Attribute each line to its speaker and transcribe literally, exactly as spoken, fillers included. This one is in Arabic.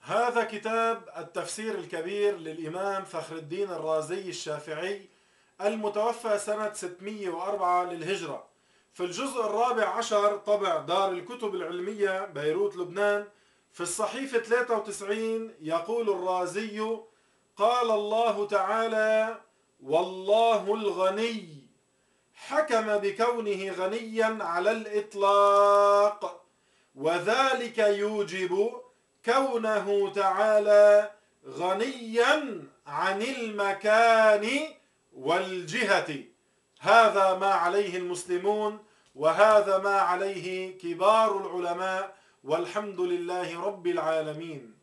Speaker 1: هذا كتاب التفسير الكبير للإمام فخر الدين الرازي الشافعي المتوفى سنة ستمئة وأربعة للهجرة، في الجزء الرابع عشر، طبع دار الكتب العلمية بيروت لبنان، في الصحيفة ثلاثة وتسعين، يقول الرازي: قال الله تعالى: والله الغني، حكم بكونه غنيا على الإطلاق، وذلك يوجب كونه تعالى غنيا عن المكان والجهة. هذا ما عليه المسلمون، وهذا ما عليه كبار العلماء، والحمد لله رب العالمين.